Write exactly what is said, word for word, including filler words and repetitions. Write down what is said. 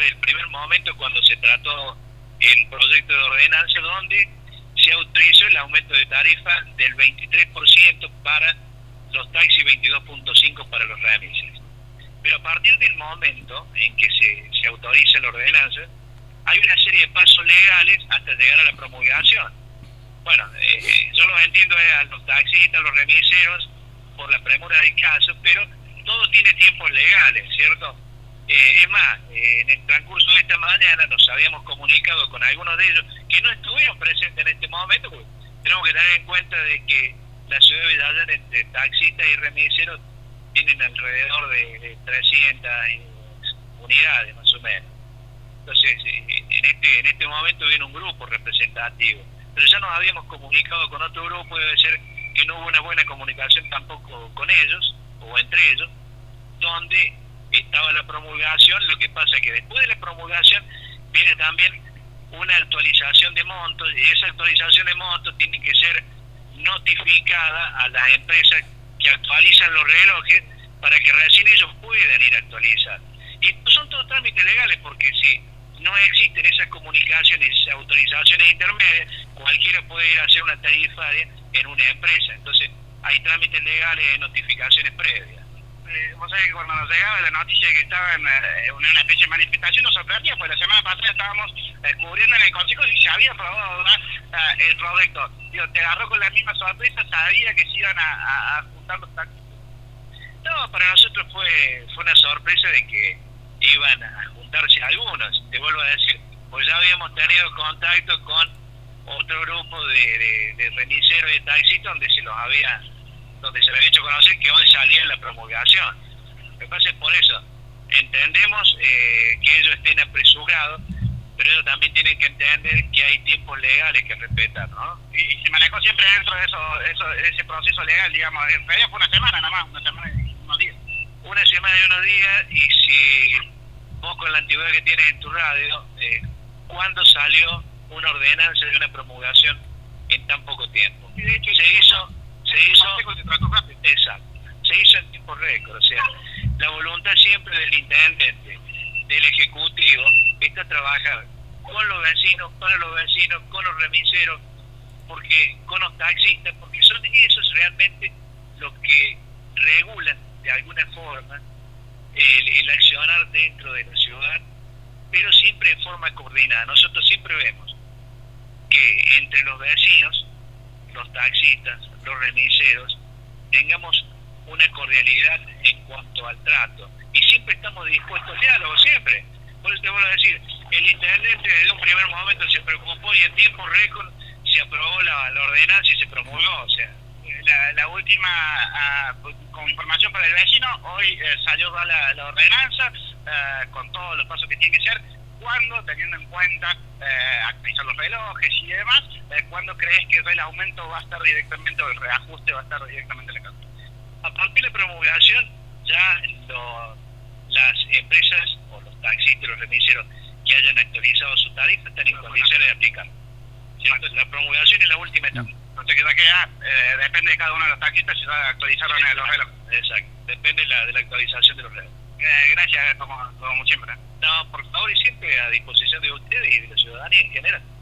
desde el primer momento cuando se trató el proyecto de ordenanza, donde se autorizó el aumento de tarifa del veintitrés por ciento para los taxis y veintidós punto cinco por ciento para los remises. Pero a partir del momento en que se, se autoriza la ordenanza, hay una serie de pasos legales hasta llegar a la promulgación. Bueno, eh, yo lo entiendo eh, a los taxistas, a los remiseros, por la premura del caso, pero todo tiene tiempos legales, ¿cierto? Eh, es más, eh, en el transcurso de esta mañana nos habíamos comunicado con algunos de ellos que no estuvieron presentes en este momento, porque tenemos que tener en cuenta de que la ciudad de Villalón, entre taxistas y remiseros, tienen alrededor de, de trescientas unidades más o menos. Entonces, en este en este momento viene un grupo representativo, pero ya nos habíamos comunicado con otro grupo, debe ser que no hubo una buena comunicación tampoco con ellos, o entre ellos, donde estaba la promulgación. Lo que pasa es que después de la promulgación viene también una actualización de montos, y esa actualización de montos tiene que ser notificada a las empresas que actualizan los relojes para que recién ellos puedan ir a actualizar. Y son todos trámites legales, porque si no existen esas comunicaciones, esas autorizaciones intermedias, cualquiera puede ir a hacer una tarifaria en una empresa. Entonces hay trámites legales de notificaciones previas. Eh, vos sabés que cuando nos llegaba la noticia de que estaba en eh, una, una especie de manifestación nos sorprendía, pues la semana pasada estábamos eh, cubriendo en el Consejo si se había aprobado uh, el proyecto. Digo, te agarró con la misma sorpresa, sabía que se iban a, a, a juntar los taxis. No, para nosotros fue fue una sorpresa de que iban a juntarse algunos, te vuelvo a decir, pues ya habíamos tenido contacto con otro grupo de, de, de remiseros y de taxistas donde se los había donde se les había hecho conocer que hoy salía la promulgación. Lo que pasa es por eso, entendemos eh, que ellos estén apresurados, pero ellos también tienen que entender que hay tiempos legales que respetar, ¿no? Y, y se manejó siempre dentro de eso, eso de ese proceso legal, digamos. En realidad fue una semana nada más, una semana y unos días. Una semana y unos días, y si vos con la antigüedad que tienes en tu radio, eh, ¿cuándo salió una ordenanza de una promulgación en tan poco tiempo? Y de hecho se hizo, se hizo, se trató rápido. Exacto, se hizo en tiempo récord. O sea, la voluntad siempre del intendente, del ejecutivo, está a trabajar con los vecinos, para los vecinos, con los remiseros, porque con los taxistas, porque son esos realmente los que regulan de alguna forma el, el accionar dentro de la ciudad, pero siempre en forma coordinada. Nosotros siempre vemos que entre los vecinos, los taxistas, los remiseros, tengamos una cordialidad en cuanto al trato, y siempre estamos dispuestos al diálogo, siempre. Por eso te vuelvo a decir, el intendente desde un primer momento se preocupó y en tiempo récord se aprobó la, la ordenanza y se promulgó. O sea, la, la última, uh, con información para el vecino, hoy eh, salió la, la ordenanza uh, con todos los pasos que tiene que ser. ¿Cuándo, teniendo en cuenta eh, actualizar los relojes y demás, eh, cuándo crees que el aumento va a estar directamente, o el reajuste va a estar directamente en la carta? A partir de la promulgación, ya lo, las empresas o los taxistas, los remiseros que hayan actualizado su tarifa están en condiciones de aplicar. ¿Cierto? La promulgación es la última etapa. Entonces que queda, eh, depende de cada uno de los taxistas si va a actualizar Sí, los relojes. Exacto, depende de la, de la actualización de los relojes. Eh, gracias, como, como siempre. No, por favor, y siempre a disposición de ustedes y de la ciudadanía en general.